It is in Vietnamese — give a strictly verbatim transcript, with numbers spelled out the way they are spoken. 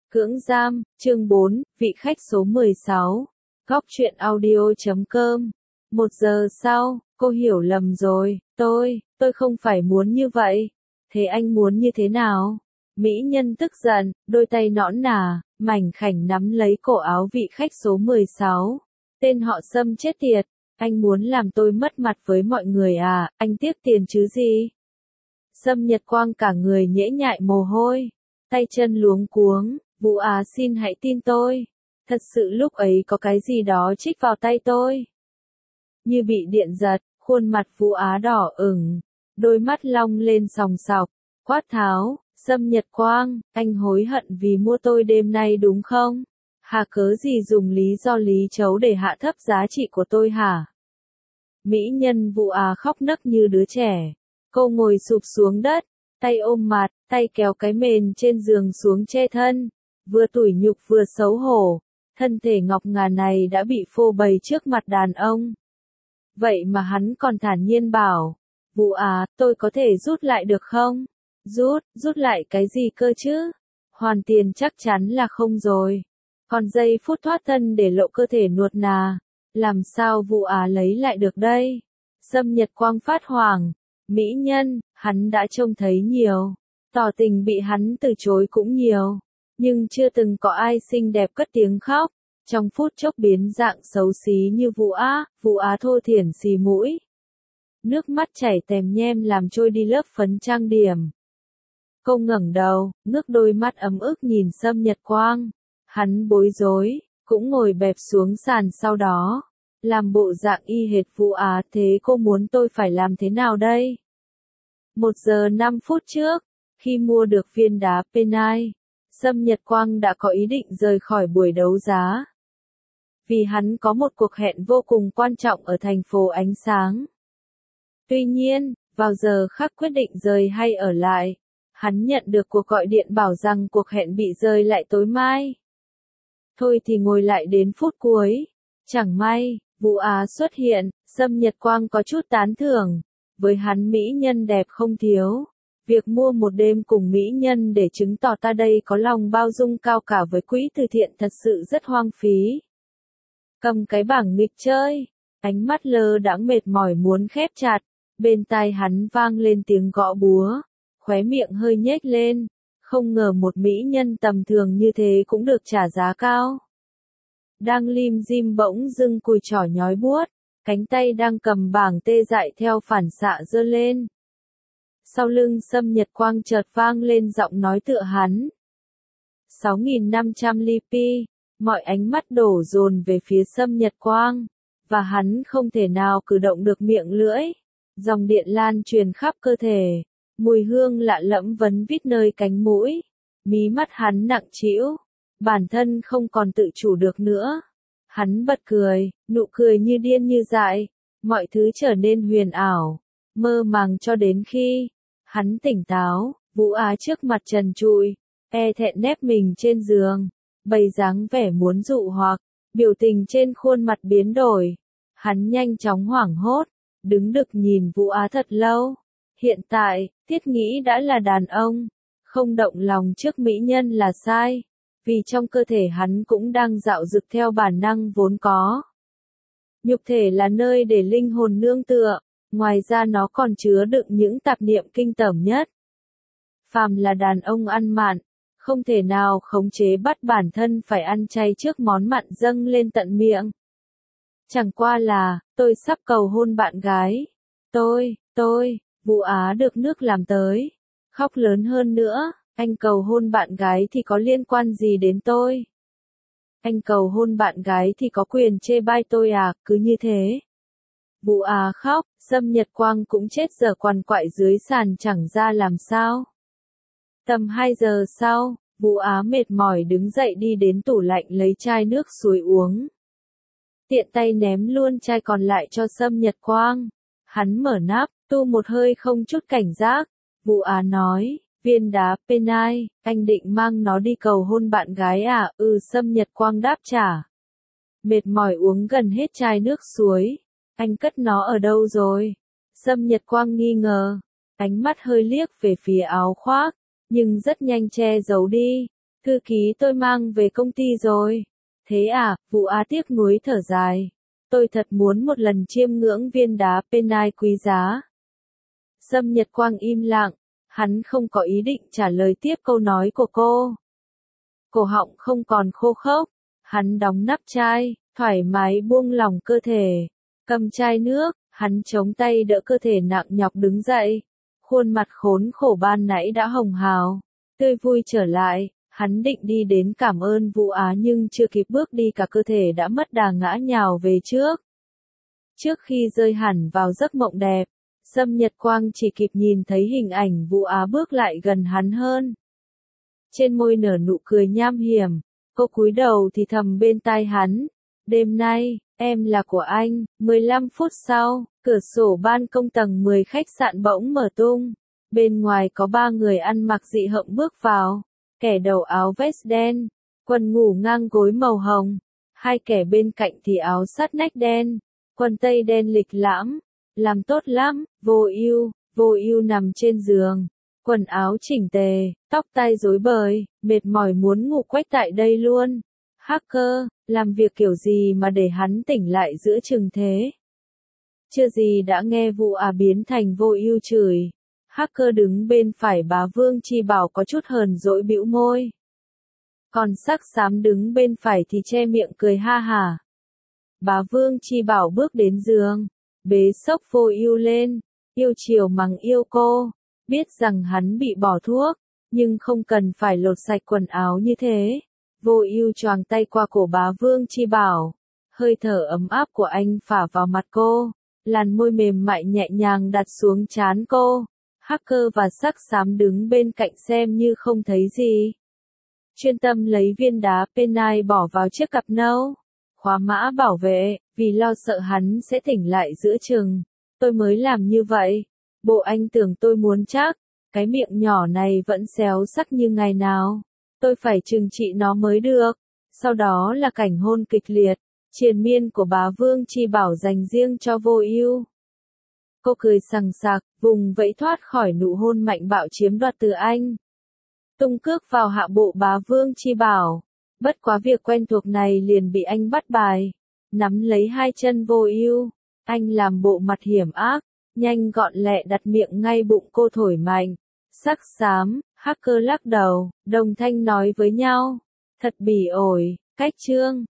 Cưỡng giam, chương bốn, vị khách số mười sáu. Góc truyện audio chấm com. Một giờ sau, cô hiểu lầm rồi, tôi, tôi không phải muốn như vậy. Thế anh muốn như thế nào? Mỹ nhân tức giận, đôi tay nõn nà, mảnh khảnh nắm lấy cổ áo vị khách số mười sáu. Tên họ Sâm chết tiệt, anh muốn làm tôi mất mặt với mọi người à, anh tiếc tiền chứ gì? Sâm Nhật Quang cả người nhễ nhại mồ hôi, tay chân luống cuống. Vũ Á xin hãy tin tôi. Thật sự lúc ấy có cái gì đó chích vào tay tôi. Như bị điện giật, khuôn mặt Vũ Á đỏ ửng, đôi mắt long lên sòng sọc, quát tháo, Sâm Nhật Quang, anh hối hận vì mua tôi đêm nay đúng không? Hà cớ gì dùng lý do lý chấu để hạ thấp giá trị của tôi hả? Mỹ nhân Vũ Á khóc nấc như đứa trẻ. Cô ngồi sụp xuống đất, tay ôm mặt, tay kéo cái mền trên giường xuống che thân. Vừa tủi nhục vừa xấu hổ, thân thể ngọc ngà này đã bị phô bày trước mặt đàn ông. Vậy mà hắn còn thản nhiên bảo, Vũ Á, tôi có thể rút lại được không? Rút, rút lại cái gì cơ chứ? Hoàn tiền chắc chắn là không rồi. Còn giây phút thoát thân để lộ cơ thể nuột nà, làm sao Vũ Á lấy lại được đây? Sâm Nhật Quang phát hoảng, mỹ nhân, hắn đã trông thấy nhiều, tỏ tình bị hắn từ chối cũng nhiều. Nhưng chưa từng có ai xinh đẹp cất tiếng khóc, trong phút chốc biến dạng xấu xí như Vũ Á, Vũ Á thô thiển xì mũi. Nước mắt chảy tèm nhem làm trôi đi lớp phấn trang điểm. Cô ngẩng đầu, ngước đôi mắt ấm ức nhìn Sâm Nhật Quang. Hắn bối rối, cũng ngồi bẹp xuống sàn sau đó. Làm bộ dạng y hệt Vũ Á, thế cô muốn tôi phải làm thế nào đây? Một giờ năm phút trước, khi mua được viên đá penai, Sâm Nhật Quang đã có ý định rời khỏi buổi đấu giá. Vì hắn có một cuộc hẹn vô cùng quan trọng ở thành phố ánh sáng. Tuy nhiên, vào giờ khắc quyết định rời hay ở lại, hắn nhận được cuộc gọi điện bảo rằng cuộc hẹn bị rời lại tối mai. Thôi thì ngồi lại đến phút cuối. Chẳng may, Vũ Á xuất hiện, Sâm Nhật Quang có chút tán thưởng. Với hắn mỹ nhân đẹp không thiếu. Việc mua một đêm cùng mỹ nhân để chứng tỏ ta đây có lòng bao dung cao cả với quỹ từ thiện thật sự rất hoang phí. Cầm cái bảng nghịch chơi, ánh mắt lơ đãng mệt mỏi muốn khép chặt, bên tai hắn vang lên tiếng gõ búa, khóe miệng hơi nhếch lên, không ngờ một mỹ nhân tầm thường như thế cũng được trả giá cao. Đang lim dim bỗng dưng cùi chỏ nhói buốt, cánh tay đang cầm bảng tê dại theo phản xạ giơ lên. Sau lưng Sâm Nhật Quang chợt vang lên giọng nói tựa hắn. sáu nghìn năm trăm li pi, mọi ánh mắt đổ dồn về phía Sâm Nhật Quang, và hắn không thể nào cử động được miệng lưỡi. Dòng điện lan truyền khắp cơ thể, mùi hương lạ lẫm vấn vít nơi cánh mũi, mí mắt hắn nặng trĩu, bản thân không còn tự chủ được nữa. Hắn bật cười, nụ cười như điên như dại, mọi thứ trở nên huyền ảo, mơ màng cho đến khi hắn tỉnh táo. Vũ Á trước mặt trần trụi, e thẹn nép mình trên giường, bày dáng vẻ muốn dụ hoặc, biểu tình trên khuôn mặt biến đổi. Hắn nhanh chóng hoảng hốt, đứng đực nhìn Vũ Á thật lâu. Hiện tại, thiết nghĩ đã là đàn ông, không động lòng trước mỹ nhân là sai, vì trong cơ thể hắn cũng đang dạo dực theo bản năng vốn có. Nhục thể là nơi để linh hồn nương tựa. Ngoài ra nó còn chứa đựng những tạp niệm kinh tởm nhất. Phàm là đàn ông ăn mặn, không thể nào khống chế bắt bản thân phải ăn chay trước món mặn dâng lên tận miệng. Chẳng qua là, tôi sắp cầu hôn bạn gái. Tôi, tôi, Vũ Á được nước làm tới. Khóc lớn hơn nữa, anh cầu hôn bạn gái thì có liên quan gì đến tôi? Anh cầu hôn bạn gái thì có quyền chê bai tôi à, cứ như thế. Vũ Á khóc, Sâm Nhật Quang cũng chết dở quằn quại dưới sàn chẳng ra làm sao. Tầm hai giờ sau, Vũ Á mệt mỏi đứng dậy đi đến tủ lạnh lấy chai nước suối uống. Tiện tay ném luôn chai còn lại cho Sâm Nhật Quang. Hắn mở nắp, tu một hơi không chút cảnh giác. Vũ Á nói, viên đá penai, anh định mang nó đi cầu hôn bạn gái à? Ừ, Sâm Nhật Quang đáp trả. Mệt mỏi uống gần hết chai nước suối. Anh cất nó ở đâu rồi? Sâm Nhật Quang nghi ngờ, ánh mắt hơi liếc về phía áo khoác, nhưng rất nhanh che giấu đi. Thư ký tôi mang về công ty rồi. Thế à, Vũ Á tiếc nuối thở dài. Tôi thật muốn một lần chiêm ngưỡng viên đá penai quý giá. Sâm Nhật Quang im lặng, hắn không có ý định trả lời tiếp câu nói của cô. Cổ họng không còn khô khốc, hắn đóng nắp chai, thoải mái buông lỏng cơ thể. Cầm chai nước, hắn chống tay đỡ cơ thể nặng nhọc đứng dậy. Khuôn mặt khốn khổ ban nãy đã hồng hào, tươi vui trở lại. Hắn định đi đến cảm ơn Vũ Á nhưng chưa kịp bước đi cả cơ thể đã mất đà ngã nhào về trước. Trước khi rơi hẳn vào giấc mộng đẹp, Sâm Nhật Quang chỉ kịp nhìn thấy hình ảnh Vũ Á bước lại gần hắn hơn. Trên môi nở nụ cười nham hiểm, cô cúi đầu thì thầm bên tai hắn. Đêm nay, em là của anh. mười lăm phút sau, cửa sổ ban công tầng mười khách sạn bỗng mở tung. Bên ngoài có ba người ăn mặc dị hợm bước vào. Kẻ đầu áo vest đen, quần ngủ ngang gối màu hồng. Hai kẻ bên cạnh thì áo sát nách đen, quần tây đen lịch lãm. Làm tốt lắm, Vô Ưu. Vô Ưu nằm trên giường, quần áo chỉnh tề, tóc tai rối bời, mệt mỏi muốn ngủ quách tại đây luôn. Hacker, làm việc kiểu gì mà để hắn tỉnh lại giữa chừng thế? Chưa gì đã nghe Vũ Á biến thành Vô Ưu chửi. Hacker đứng bên phải Bá Vương Chi Bảo có chút hờn dỗi bĩu môi. Còn Sắc Xám đứng bên phải thì che miệng cười ha hả. Bá Vương Chi Bảo bước đến giường, bế xốc Vô Ưu lên, yêu chiều mắng yêu cô, biết rằng hắn bị bỏ thuốc, nhưng không cần phải lột sạch quần áo như thế. Vô Ưu choàng tay qua cổ Bá Vương Chi Bảo, hơi thở ấm áp của anh phả vào mặt cô, làn môi mềm mại nhẹ nhàng đặt xuống trán cô. Hacker và Sắc Xám đứng bên cạnh xem như không thấy gì. Chuyên tâm lấy viên đá penai bỏ vào chiếc cặp nâu. Khóa mã bảo vệ, vì lo sợ hắn sẽ tỉnh lại giữa chừng. Tôi mới làm như vậy. Bộ anh tưởng tôi muốn chắc. Cái miệng nhỏ này vẫn xéo sắc như ngày nào. Tôi phải trừng trị nó mới được. Sau đó là cảnh hôn kịch liệt, triền miên của Bá Vương Chi Bảo dành riêng cho Vô Ưu. Cô cười sằng sặc, vùng vẫy thoát khỏi nụ hôn mạnh bạo chiếm đoạt từ anh. Tung cước vào hạ bộ Bá Vương Chi Bảo. Bất quá việc quen thuộc này liền bị anh bắt bài. Nắm lấy hai chân Vô Ưu, anh làm bộ mặt hiểm ác, nhanh gọn lẹ đặt miệng ngay bụng cô thổi mạnh. Sắc Xám, Hacker lắc đầu, đồng thanh nói với nhau. Thật bỉ ổi, cách chương.